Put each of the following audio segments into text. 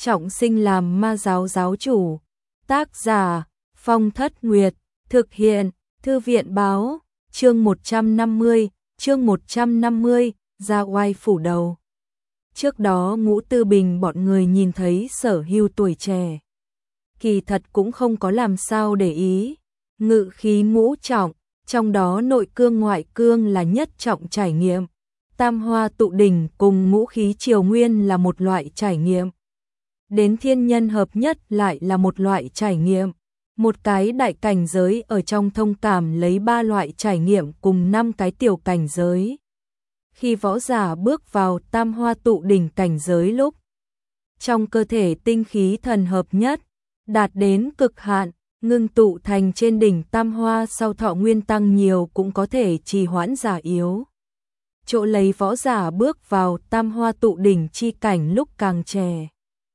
trọng sinh làm ma giáo giáo chủ. Tác giả Phong Thất Nguyệt. Thực hiện Thư viện báo. Chương 150, ra oai phủ đầu. Trước đó Ngũ Tư Bình bọn người nhìn thấy Sở Hưu tuổi trẻ, kỳ thật cũng không có làm sao để ý. Ngự khí ngũ trọng, trong đó nội cương ngoại cương là nhất trọng trải nghiệm. Tam hoa tụ đỉnh cùng ngũ khí triều nguyên là một loại trải nghiệm. Đến thiên nhân hợp nhất lại là một loại trải nghiệm. Một cái đại cảnh giới ở trong thông cảm lấy 3 loại trải nghiệm cùng 5 cái tiểu cảnh giới. Khi võ giả bước vào tam hoa tụ đỉnh cảnh giới lúc trong cơ thể tinh khí thần hợp nhất, đạt đến cực hạn, ngưng tụ thành trên đỉnh tam hoa sau thọ nguyên tăng nhiều cũng có thể trì hoãn giả yếu. Chỗ lấy võ giả bước vào tam hoa tụ đỉnh chi cảnh lúc càng trẻ,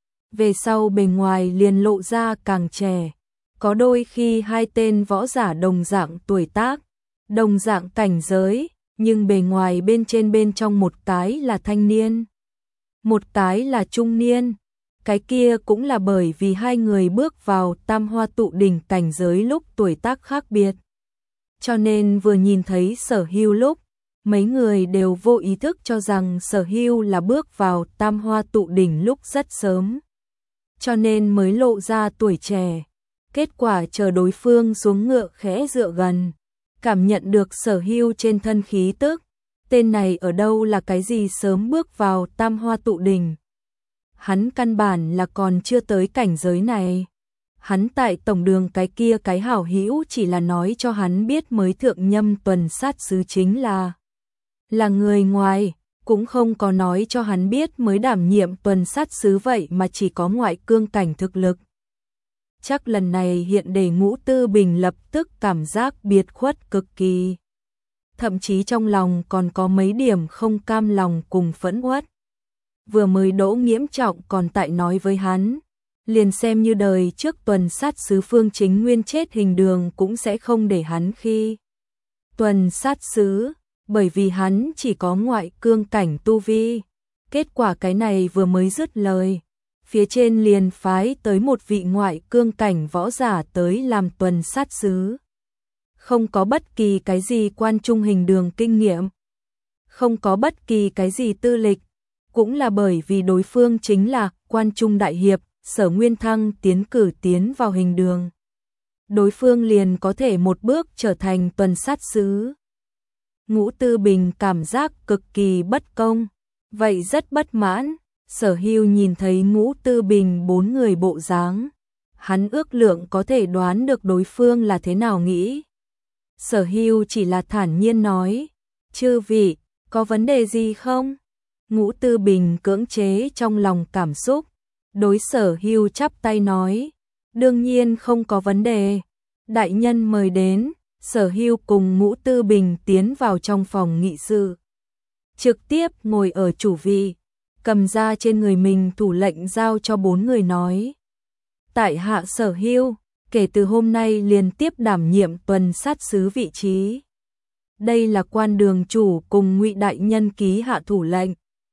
về sau bề ngoài liền lộ ra càng trẻ. Có đôi khi hai tên võ giả đồng dạng tuổi tác, đồng dạng cảnh giới, nhưng bề ngoài bên trên bên trong một cái là thanh niên, một cái là trung niên. Cái kia cũng là bởi vì hai người bước vào tam hoa tụ đỉnh cảnh giới lúc tuổi tác khác biệt. Cho nên vừa nhìn thấy Sở Hưu lúc, mấy người đều vô ý thức cho rằng Sở Hưu là bước vào tam hoa tụ đỉnh lúc rất sớm, cho nên mới lộ ra tuổi trẻ. Kết quả chờ đối phương xuống ngựa khẽ dựa gần, cảm nhận được Sở Hưu trên thân khí tức, tên này ở đâu là cái gì sớm bước vào tam hoa tụ đỉnh. Hắn căn bản là còn chưa tới cảnh giới này. Hắn tại tổng đường cái kia cái hảo hữu chỉ là nói cho hắn biết mới thượng nhâm tuần sát sứ chính là người ngoài, cũng không có nói cho hắn biết mới đảm nhiệm tuần sát sứ vậy mà chỉ có ngoại cương cảnh thực lực. Chắc lần này hiện để Ngũ Tư Bình lập tức cảm giác biệt khuất cực kỳ. Thậm chí trong lòng còn có mấy điểm không cam lòng cùng phẫn uất. Vừa mới Đỗ Nghiễm Trọng còn tại nói với hắn, liền xem như đời trước tuần sát sứ Phương Chính Nguyên chết hình đường cũng sẽ không để hắn khi tuần sát sứ, bởi vì hắn chỉ có ngoại cương cảnh tu vi. Kết quả cái này vừa mới dứt lời, phía trên liền phái tới một vị ngoại cương cảnh võ giả tới làm tuần sát sứ. Không có bất kỳ cái gì quan trung hình đường kinh nghiệm, không có bất kỳ cái gì tư lịch, cũng là bởi vì đối phương chính là quan trung đại hiệp Sở Nguyên Thăng tiến cử tiến vào hình đường. Đối phương liền có thể một bước trở thành tuần sát sứ. Ngũ Tư Bình cảm giác cực kỳ bất công, vậy rất bất mãn. Sở Hưu nhìn thấy Ngũ Tư Bình 4 người bộ dáng, hắn ước lượng có thể đoán được đối phương là thế nào nghĩ. Sở Hưu chỉ là thản nhiên nói, chư vị, có vấn đề gì không? Ngũ Tư Bình cưỡng chế trong lòng cảm xúc, đối Sở Hưu chắp tay nói, đương nhiên không có vấn đề. Đại nhân mời đến. Sở Hưu cùng Ngũ Tư Bình tiến vào trong phòng nghị sự, trực tiếp ngồi ở chủ vị, cầm ra trên người mình thủ lệnh giao cho 4 người nói, tại hạ Sở Hưu, kể từ hôm nay liền tiếp đảm nhiệm tuần sát sứ vị trí. Đây là quan đường chủ cùng Ngụy đại nhân ký hạ thủ lệnh.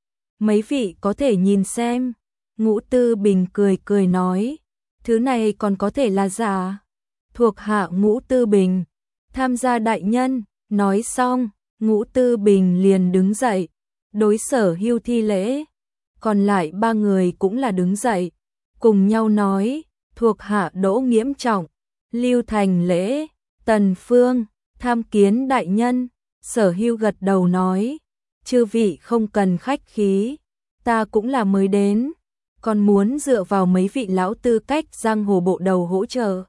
Mấy vị có thể nhìn xem. Ngũ Tư Bình cười cười nói, thứ này còn có thể là giả. Thuộc hạ Ngũ Tư Bình, tham gia đại nhân. Nói xong, Ngũ Tư Bình liền đứng dậy, đối Sở Hưu thi lễ. Còn lại 3 người cũng là đứng dậy, cùng nhau nói, thuộc hạ Đỗ Nghiễm Trọng, Lưu thành lễ. Tần Phương, tham kiến đại nhân. Sở Hưu gật đầu nói, chư vị không cần khách khí, ta cũng là mới đến, còn muốn dựa vào mấy vị lão tư cách giang hồ bộ đầu hỗ trợ.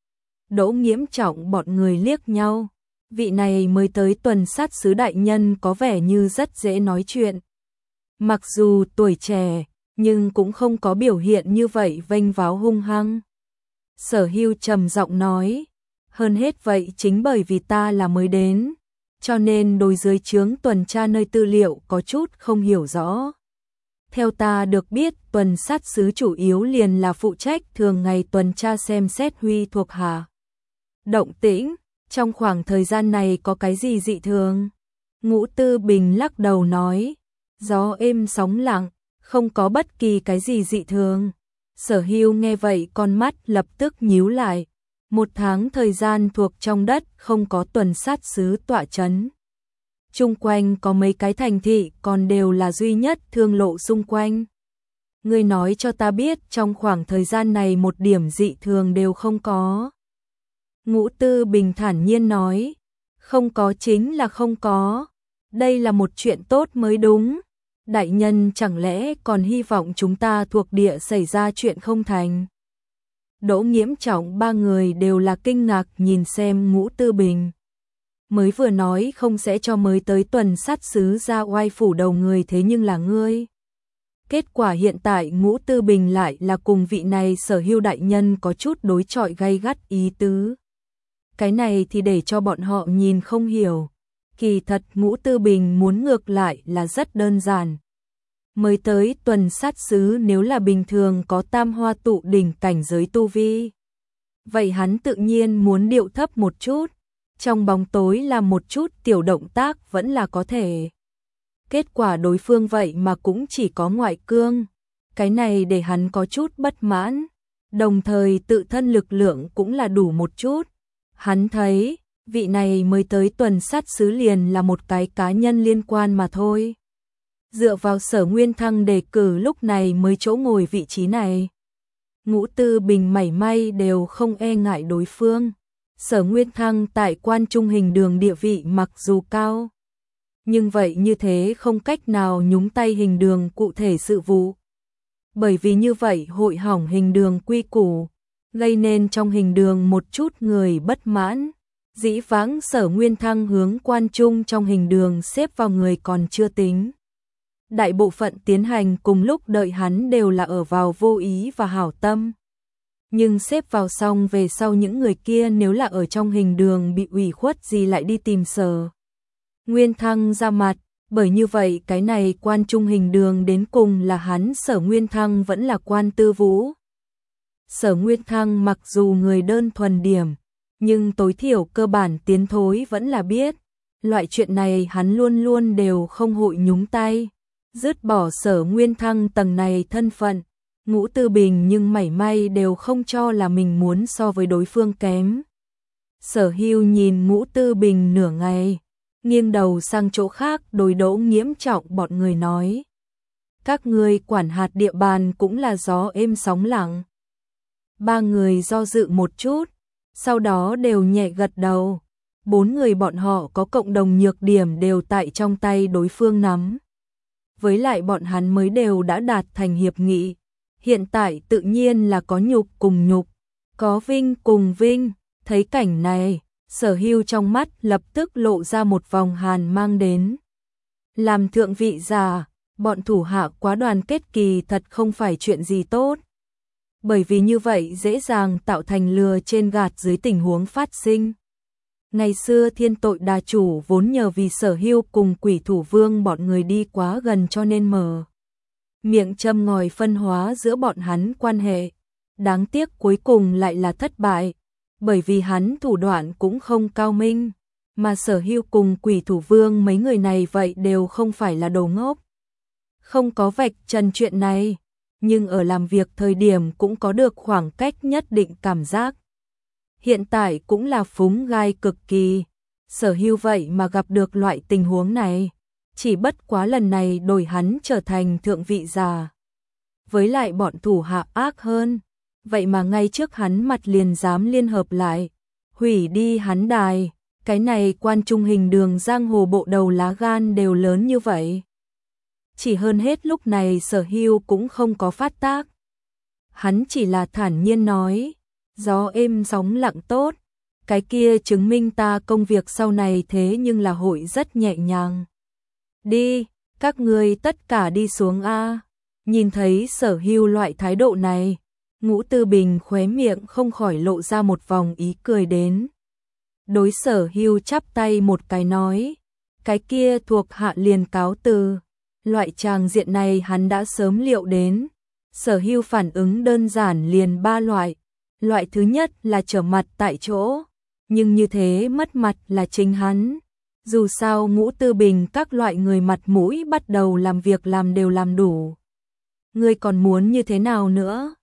Đỗ Nghiễm Trọng bọn người liếc nhau, vị này mới tới tuần sát sứ đại nhân có vẻ như rất dễ nói chuyện. Mặc dù tuổi trẻ, nhưng cũng không có biểu hiện như vậy vênh váo hung hăng. Sở Hưu trầm giọng nói, hơn hết vậy chính bởi vì ta là mới đến, cho nên đối dưới trướng tuần tra nơi tư liệu có chút không hiểu rõ. Theo ta được biết, tuần sát sứ chủ yếu liền là phụ trách thường ngày tuần tra xem xét huy thuộc hạ động tĩnh, trong khoảng thời gian này có cái gì dị thường? Ngũ Tư Bình lắc đầu nói, gió êm sóng lặng, không có bất kỳ cái gì dị thường. Sở Hưu nghe vậy con mắt lập tức nhíu lại. 1 tháng thời gian thuộc trong đất không có tuần sát sứ tọa chấn. Chung quanh có mấy cái thành thị còn đều là duy nhất thương lộ xung quanh. Ngươi nói cho ta biết trong khoảng thời gian này một điểm dị thường đều không có. Ngũ Tư Bình thản nhiên nói, không có chính là không có. Đây là một chuyện tốt mới đúng. Đại nhân chẳng lẽ còn hy vọng chúng ta thuộc địa xảy ra chuyện không thành. Đỗ Nghiễm Trọng ba người đều là kinh ngạc nhìn xem Ngũ Tư Bình. Mới vừa nói không sẽ cho mới tới tuần sát sứ ra oai phủ đầu người thế nhưng là ngươi. Kết quả hiện tại Ngũ Tư Bình lại là cùng vị này Sở Hưu đại nhân có chút đối chọi gay gắt ý tứ. Cái này thì để cho bọn họ nhìn không hiểu. Kỳ thật Ngũ Tư Bình muốn ngược lại là rất đơn giản. Mới tới tuần sát sứ nếu là bình thường có tam hoa tụ đỉnh cảnh giới tu vi. Vậy hắn tự nhiên muốn điệu thấp một chút. Trong bóng tối làm một chút tiểu động tác vẫn là có thể. Kết quả đối phương vậy mà cũng chỉ có ngoại cương. Cái này để hắn có chút bất mãn. Đồng thời tự thân lực lượng cũng là đủ một chút. Hắn thấy, vị này mới tới tuần sát sứ liền là một cái cá nhân liên quan mà thôi. Dựa vào Sở Nguyên Thăng đề cử lúc này mới chỗ ngồi vị trí này. Ngũ Tư Bình mảy may đều không e ngại đối phương. Sở Nguyên Thăng tại quan trung hình đường địa vị mặc dù cao. Nhưng vậy như thế không cách nào nhúng tay hình đường cụ thể sự vụ. Bởi vì như vậy hội hỏng hình đường quy củ, gây nên trong hình đường một chút người bất mãn. Dĩ vãng Sở Nguyên Thăng hướng quan trung trong hình đường xếp vào người còn chưa tính. Đại bộ phận tiến hành cùng lúc đợi hắn đều là ở vào vô ý và hảo tâm. Nhưng xếp vào xong về sau những người kia nếu là ở trong hình đường bị ủy khuất gì lại đi tìm Sở Nguyên Thăng ra mặt. Bởi như vậy cái này quan trung hình đường đến cùng là hắn Sở Nguyên Thăng vẫn là quan tư vũ. Sở Nguyên Thăng mặc dù người đơn thuần điểm, nhưng tối thiểu cơ bản tiến thối vẫn là biết. Loại chuyện này hắn luôn luôn đều không hội nhúng tay. Dứt bỏ Sở Nguyên Thăng tầng này thân phận, Ngũ Tư Bình nhưng mảy may đều không cho là mình muốn so với đối phương kém. Sở Hưu nhìn Ngũ Tư Bình nửa ngày, nghiêng đầu sang chỗ khác đối Đỗ Nghiễm Trọng bọn người nói. Các ngươi quản hạt địa bàn cũng là gió êm sóng lặng. Ba người do dự một chút, sau đó đều nhẹ gật đầu. 4 người bọn họ có cộng đồng nhược điểm đều tại trong tay đối phương nắm. Với lại bọn hắn mới đều đã đạt thành hiệp nghị. Hiện tại tự nhiên là có nhục cùng nhục, có vinh cùng vinh. Thấy cảnh này, Sở Hưu trong mắt lập tức lộ ra một vòng hàn mang đến. Làm thượng vị giả, bọn thủ hạ quá đoàn kết kỳ thật không phải chuyện gì tốt. Bởi vì như vậy dễ dàng tạo thành lừa trên gạt dưới tình huống phát sinh. Ngày xưa Thiên Tội Đà Chủ vốn nhờ vì Sở Hưu cùng Quỷ Thủ Vương bọn người đi quá gần cho nên mở miệng châm ngòi phân hóa giữa bọn hắn quan hệ. Đáng tiếc cuối cùng lại là thất bại, bởi vì hắn thủ đoạn cũng không cao minh, mà Sở Hưu cùng Quỷ Thủ Vương mấy người này vậy đều không phải là đồ ngốc. Không có vạch trần chuyện này, nhưng ở làm việc thời điểm cũng có được khoảng cách nhất định cảm giác. Hiện tại cũng là phúng gai cực kỳ. Sở Hưu vậy mà gặp được loại tình huống này, chỉ bất quá lần này đổi hắn trở thành thượng vị giả. Với lại bọn thủ hạ ác hơn, vậy mà ngay trước hắn mặt liền dám liên hợp lại, hủy đi hắn đài. Cái này quan trung hình đường giang hồ bộ đầu lá gan đều lớn như vậy. Chỉ hơn hết lúc này Sở Hưu cũng không có phát tác. Hắn chỉ là thản nhiên nói, gió êm sóng lặng tốt, cái kia chứng minh ta công việc sau này thế nhưng là hội rất nhẹ nhàng. Đi, các ngươi tất cả đi xuống a. Nhìn thấy Sở Hưu loại thái độ này, Ngũ Tư Bình khóe miệng không khỏi lộ ra một vòng ý cười đến. Đối Sở Hưu chắp tay một cái nói, cái kia thuộc hạ liền cáo từ. Loại tràng diện này hắn đã sớm liệu đến. Sở Hưu phản ứng đơn giản liền 3 loại. Loại thứ nhất là trở mặt tại chỗ, nhưng như thế mất mặt là chính hắn. Dù sao Ngũ Tư Bình các loại người mặt mũi bắt đầu làm việc làm đều làm đủ. Ngươi còn muốn như thế nào nữa?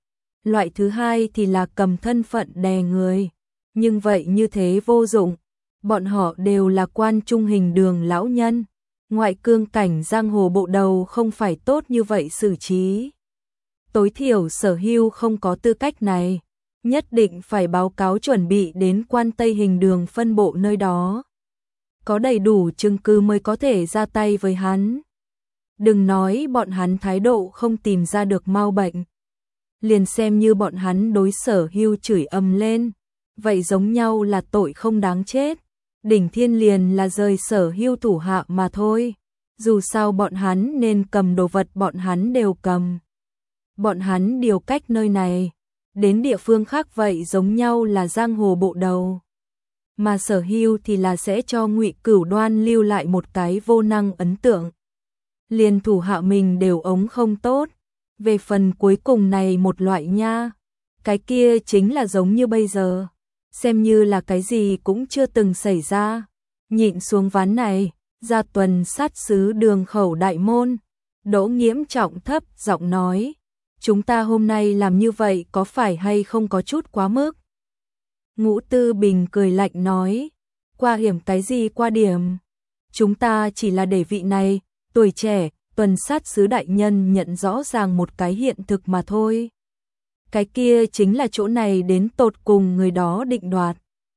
loại thứ hai thì là cầm thân phận đè người. Nhưng vậy như thế vô dụng, bọn họ đều là quan trung hình đường lão nhân, ngoại cương cảnh giang hồ bộ đầu không phải tốt như vậy xử trí. Tối thiểu Sở Hưu không có tư cách này, nhất định phải báo cáo chuẩn bị đến quan Tây hình đường phân bộ nơi đó. Có đầy đủ chứng cứ mới có thể ra tay với hắn. Đừng nói bọn hắn thái độ không tìm ra được mau bệnh. Liền xem như bọn hắn đối Sở Hưu chửi ầm lên, vậy giống nhau là tội không đáng chết. Đỉnh thiên liền là rời Sở Hưu thủ hạ mà thôi. Dù sao bọn hắn nên cầm đồ vật bọn hắn đều cầm. Bọn hắn điều cách nơi này đến địa phương khác vậy giống nhau là giang hồ bộ đầu. Mà Sở Hưu thì là sẽ cho Ngụy Cửu Đoan lưu lại một cái vô năng ấn tượng. Liền thủ hạ mình đều ống không tốt. Về phần cuối cùng này một loại nha, cái kia chính là giống như bây giờ, xem như là cái gì cũng chưa từng xảy ra. Nhịn xuống ván này, ra tuần sát sứ đường khẩu đại môn, Đỗ Nghiễm trọng thấp giọng nói, chúng ta hôm nay làm như vậy có phải hay không có chút quá mức? Ngũ Tư Bình cười lạnh nói, qua hiểm cái gì qua điểm, chúng ta chỉ là để vị này, tuổi trẻ, tuần sát sứ đại nhân nhận rõ ràng một cái hiện thực mà thôi. Cái kia chính là chỗ này đến tột cùng người đó định đoạt.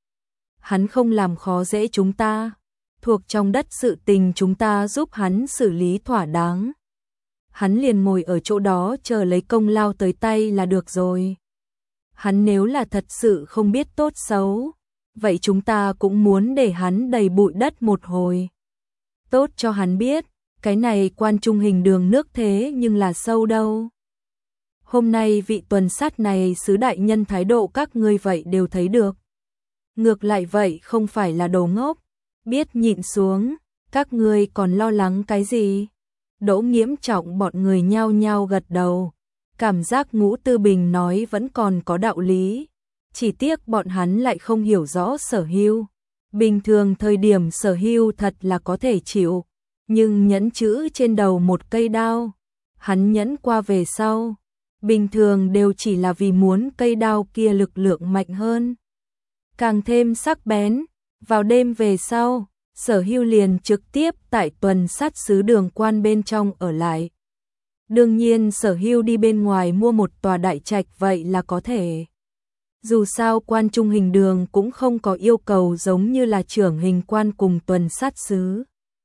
Hắn không làm khó dễ chúng ta, thuộc trong đất sự tình chúng ta giúp hắn xử lý thỏa đáng. Hắn liền ngồi ở chỗ đó chờ lấy công lao tới tay là được rồi. Hắn nếu là thật sự không biết tốt xấu, vậy chúng ta cũng muốn để hắn đầy bụi đất một hồi. Tốt cho hắn biết, cái này quan trung hình đường nước thế nhưng là sâu đâu. Hôm nay vị tuần sát này sứ đại nhân thái độ các ngươi vậy đều thấy được. Ngược lại vậy không phải là đồ ngốc, biết nhịn xuống, các ngươi còn lo lắng cái gì? Đỗ Nghiễm trọng bọn người nhao nhao gật đầu, cảm giác Ngũ Tư Bình nói vẫn còn có đạo lý, chỉ tiếc bọn hắn lại không hiểu rõ Sở Hưu. Bình thường thời điểm Sở Hưu thật là có thể chịu, nhưng nhẫn chữ trên đầu một cây đao, hắn nhẫn qua về sau, bình thường đều chỉ là vì muốn cây đao kia lực lượng mạnh hơn, càng thêm sắc bén. Vào đêm về sau, Sở Hưu liền trực tiếp tại tuần sát sứ đường quan bên trong ở lại. Đương nhiên Sở Hưu đi bên ngoài mua một tòa đại trạch vậy là có thể. Dù sao quan trung hình đường cũng không có yêu cầu giống như là trưởng hình quan cùng tuần sát sứ.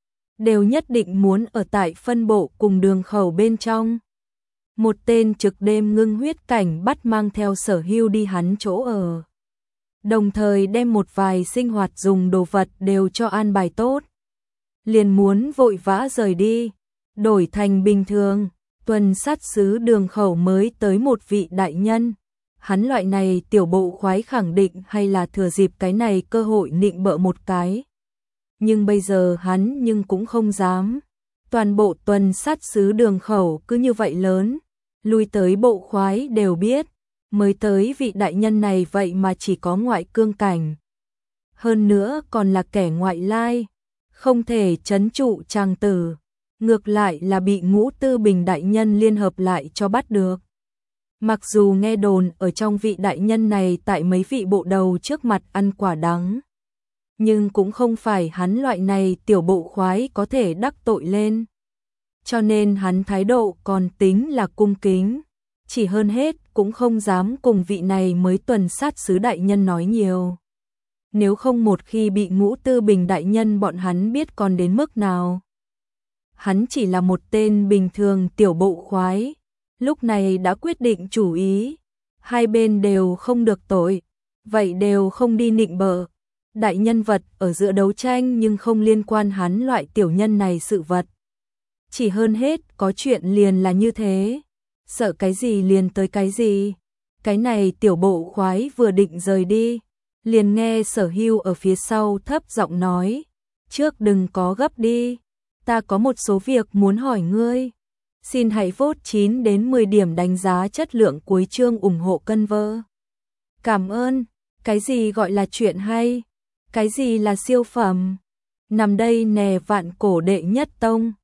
Đều nhất định muốn ở tại phân bộ cùng đường khẩu bên trong. Một tên trực đêm ngưng huyết cảnh bắt mang theo Sở Hưu đi hắn chỗ ở. Đồng thời đem một vài sinh hoạt dùng đồ vật đều cho an bài tốt. Liền muốn vội vã rời đi, đổi thành bình thường, tuần sát sứ đường khẩu mới tới một vị đại nhân. Hắn loại này tiểu bộ khoái khẳng định hay là thừa dịp cái này cơ hội nịnh bợ một cái. Nhưng bây giờ hắn nhưng cũng không dám. Toàn bộ tuần sát sứ đường khẩu cứ như vậy lớn, lui tới bộ khoái đều biết. Mới tới vị đại nhân này vậy mà chỉ có ngoại cương cảnh. Hơn nữa còn là kẻ ngoại lai, không thể trấn trụ tràng tử. Ngược lại là bị Ngũ Tư Bình đại nhân liên hợp lại cho bắt được. Mặc dù nghe đồn ở trong vị đại nhân này tại mấy vị bộ đầu trước mặt ăn quả đắng, nhưng cũng không phải hắn loại này tiểu bộ khoái có thể đắc tội lên. Cho nên hắn thái độ còn tính là cung kính, chỉ hơn hết cũng không dám cùng vị này mới tuần sát sứ đại nhân nói nhiều. Nếu không một khi bị Ngũ Tư Bình đại nhân bọn hắn biết còn đến mức nào. Hắn chỉ là một tên bình thường tiểu bộ khoái, lúc này đã quyết định chủ ý, hai bên đều không được tội, vậy đều không đi nịnh bợ. Đại nhân vật ở giữa đấu tranh nhưng không liên quan hắn loại tiểu nhân này sự vật. Chỉ hơn hết có chuyện liền là như thế, sợ cái gì liền tới cái gì. Cái này tiểu bộ khoái vừa định rời đi, liền nghe Sở Hưu ở phía sau thấp giọng nói, trước đừng có gấp đi, ta có một số việc muốn hỏi ngươi. Xin hãy vote 9 đến 10 điểm đánh giá chất lượng cuối chương ủng hộ cân vơ. Cảm ơn. Cái gì gọi là chuyện hay? Cái gì là siêu phẩm? Nằm đây nè vạn cổ đệ nhất tông.